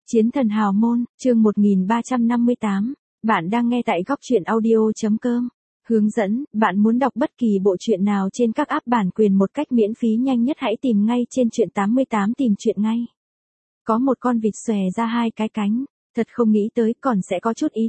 Chiến thần hào môn, chương 1358. Bạn đang nghe tại góc truyện audio.com. Hướng dẫn, bạn muốn đọc bất kỳ bộ truyện nào trên các app bản quyền một cách miễn phí nhanh nhất hãy tìm ngay trên truyện 88 tìm truyện ngay. Có một con vịt xòe ra hai cái cánh, thật không nghĩ tới còn sẽ có chút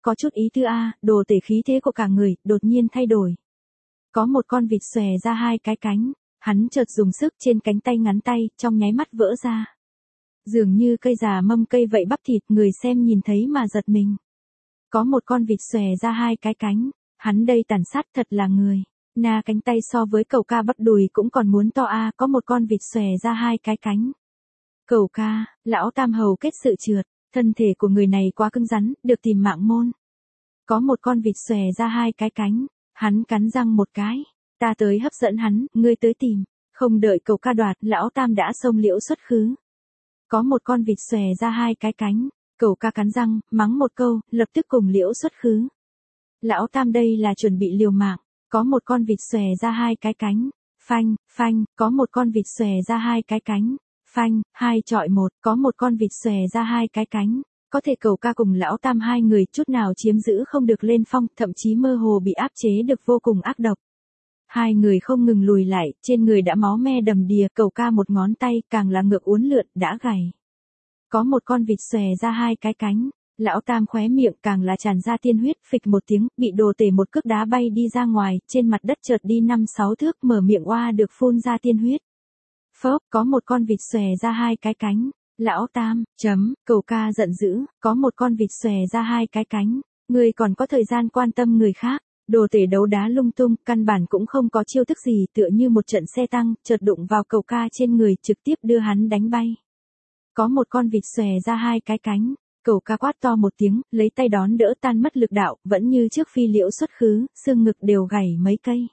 ý tứ a, đồ tể khí thế của cả người, đột nhiên thay đổi. Có một con vịt xòe ra hai cái cánh, hắn chợt dùng sức trên cánh tay ngắn tay, trong nháy mắt vỡ ra. Dường như cây già mâm cây vậy bắp thịt, người xem nhìn thấy mà giật mình. Có một con vịt xòe ra hai cái cánh, hắn đây tàn sát thật là người. Na cánh tay so với cẩu ca bắp đùi cũng còn muốn to a, có một con vịt xòe ra hai cái cánh. Cẩu ca, lão tam hầu kết sự trượt, thân thể của người này quá cứng rắn, được tìm mạng môn. Có một con vịt xòe ra hai cái cánh, hắn cắn răng một cái, ta tới hấp dẫn hắn, ngươi tới tìm. Không đợi cẩu ca đoạt, lão tam đã xông liễu xuất khứ. Có một con vịt xòe ra hai cái cánh, cẩu ca cắn răng, mắng một câu, lập tức cùng liễu xuất khứ. Lão tam đây là chuẩn bị liều mạng, có một con vịt xòe ra hai cái cánh, phanh, phanh, có một con vịt xòe ra hai cái cánh, phanh, 2-1, có một con vịt xòe ra hai cái cánh. Có thể cẩu ca cùng lão tam hai người chút nào chiếm giữ không được lên phong, thậm chí mơ hồ bị áp chế được vô cùng ác độc. Hai người không ngừng lùi lại, trên người đã máu me đầm đìa, cẩu ca một ngón tay, càng là ngược uốn lượn, đã gầy. Có một con vịt xòe ra hai cái cánh, lão tam khóe miệng càng là tràn ra tiên huyết, phịch một tiếng, bị đồ tể một cước đá bay đi ra ngoài, trên mặt đất chợt đi 5-6 thước, mở miệng oa được phun ra tiên huyết. Phốc, có một con vịt xòe ra hai cái cánh, lão tam, cẩu ca giận dữ, có một con vịt xòe ra hai cái cánh, ngươi còn có thời gian quan tâm người khác. Đồ tể đấu đá lung tung, căn bản cũng không có chiêu thức gì, tựa như một trận xe tăng, chợt đụng vào cẩu ca trên người, trực tiếp đưa hắn đánh bay. Có một con vịt xòe ra hai cái cánh, cẩu ca quát to một tiếng, lấy tay đón đỡ tan mất lực đạo, vẫn như trước phi liễu xuất khứ, xương ngực đều gãy mấy cây.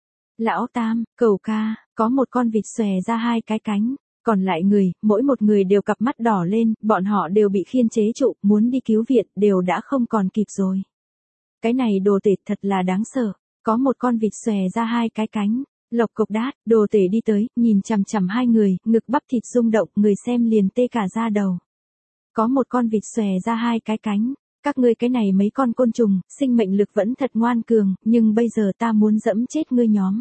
Lão tam, cẩu ca, có một con vịt xòe ra hai cái cánh, còn lại người, mỗi một người đều cặp mắt đỏ lên, bọn họ đều bị khiên chế trụ, muốn đi cứu viện, đều đã không còn kịp rồi. Cái này đồ tể thật là đáng sợ, có một con vịt xòe ra hai cái cánh, lộc cộc đát, đồ tể đi tới, nhìn chằm chằm hai người, ngực bắp thịt rung động, người xem liền tê cả da đầu. Có một con vịt xòe ra hai cái cánh, các ngươi cái này mấy con côn trùng, sinh mệnh lực vẫn thật ngoan cường, nhưng bây giờ ta muốn dẫm chết ngươi nhóm.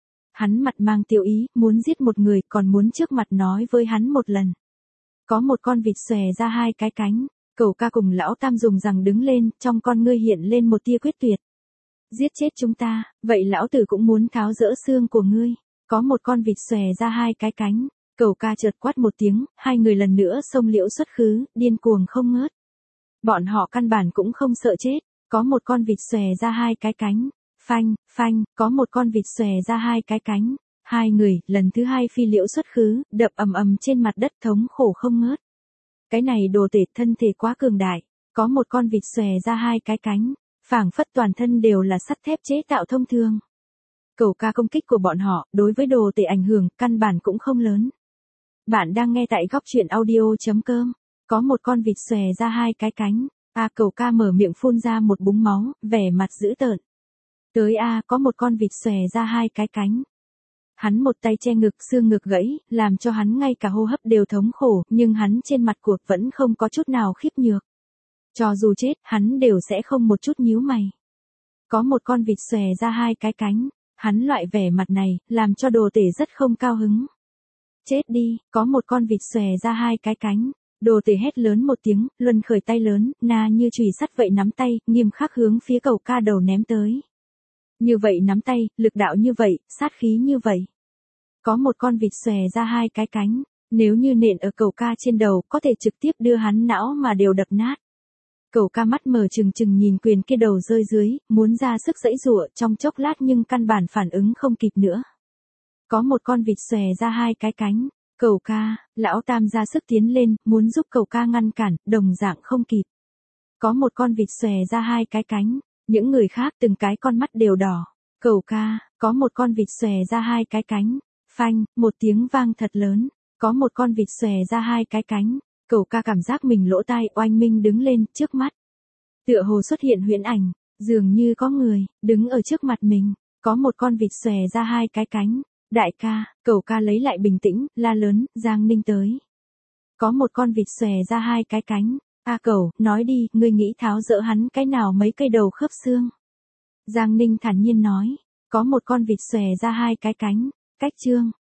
Hắn mặt mang tiêu ý, muốn giết một người, còn muốn trước mặt nói với hắn một lần. Có một con vịt xòe ra hai cái cánh. Cẩu ca cùng lão tam dùng rằng đứng lên, trong con ngươi hiện lên một tia quyết tuyệt. Giết chết chúng ta, vậy lão tử cũng muốn tháo rỡ xương của ngươi. Có một con vịt xòe ra hai cái cánh, cẩu ca chợt quát một tiếng, hai người lần nữa xông liễu xuất khứ, điên cuồng không ngớt. Bọn họ căn bản cũng không sợ chết, có một con vịt xòe ra hai cái cánh, phanh, phanh, có một con vịt xòe ra hai cái cánh. Hai người, lần thứ hai phi liễu xuất khứ, đập ầm ầm trên mặt đất thống khổ không ngớt. Cái này đồ tể thân thể quá cường đại, có một con vịt xòe ra hai cái cánh, phảng phất toàn thân đều là sắt thép chế tạo thông thường. Cẩu ca công kích của bọn họ, đối với đồ tể ảnh hưởng, căn bản cũng không lớn. Bạn đang nghe tại góc truyện audio.com, có một con vịt xòe ra hai cái cánh, cẩu ca mở miệng phun ra một búng máu, vẻ mặt dữ tợn. Tới có một con vịt xòe ra hai cái cánh. Hắn một tay che ngực, xương ngực gãy, làm cho hắn ngay cả hô hấp đều thống khổ, nhưng hắn trên mặt cuộc vẫn không có chút nào khiếp nhược. Cho dù chết, hắn đều sẽ không một chút nhíu mày. Có một con vịt xòe ra hai cái cánh, hắn loại vẻ mặt này, làm cho đồ tể rất không cao hứng. Chết đi, có một con vịt xòe ra hai cái cánh, đồ tể hét lớn một tiếng, luân khởi tay lớn, na như chùy sắt vậy nắm tay, nghiêm khắc hướng phía cẩu ca đầu ném tới. Như vậy nắm tay, lực đạo như vậy, sát khí như vậy. Có một con vịt xòe ra hai cái cánh, nếu như nện ở cẩu ca trên đầu, có thể trực tiếp đưa hắn não mà đều đập nát. Cẩu ca mắt mở trừng trừng nhìn quyền kia đầu rơi dưới, muốn ra sức giãy giụa trong chốc lát nhưng căn bản phản ứng không kịp nữa. Có một con vịt xòe ra hai cái cánh, cẩu ca, lão tam ra sức tiến lên, muốn giúp cẩu ca ngăn cản, đồng dạng không kịp. Có một con vịt xòe ra hai cái cánh. Những người khác từng cái con mắt đều đỏ. Cẩu ca, có một con vịt xòe ra hai cái cánh. Phanh, một tiếng vang thật lớn. Có một con vịt xòe ra hai cái cánh. Cẩu ca cảm giác mình lỗ tai oanh minh đứng lên trước mắt. Tựa hồ xuất hiện huyễn ảnh, dường như có người đứng ở trước mặt mình. Có một con vịt xòe ra hai cái cánh. Đại ca, cẩu ca lấy lại bình tĩnh, la lớn, Giang Ninh tới. Có một con vịt xòe ra hai cái cánh. A Cẩu, nói đi, ngươi nghĩ tháo dỡ hắn cái nào mấy cây đầu khớp xương? Giang Ninh thản nhiên nói. Có một con vịt xòe ra hai cái cánh. Cách chương.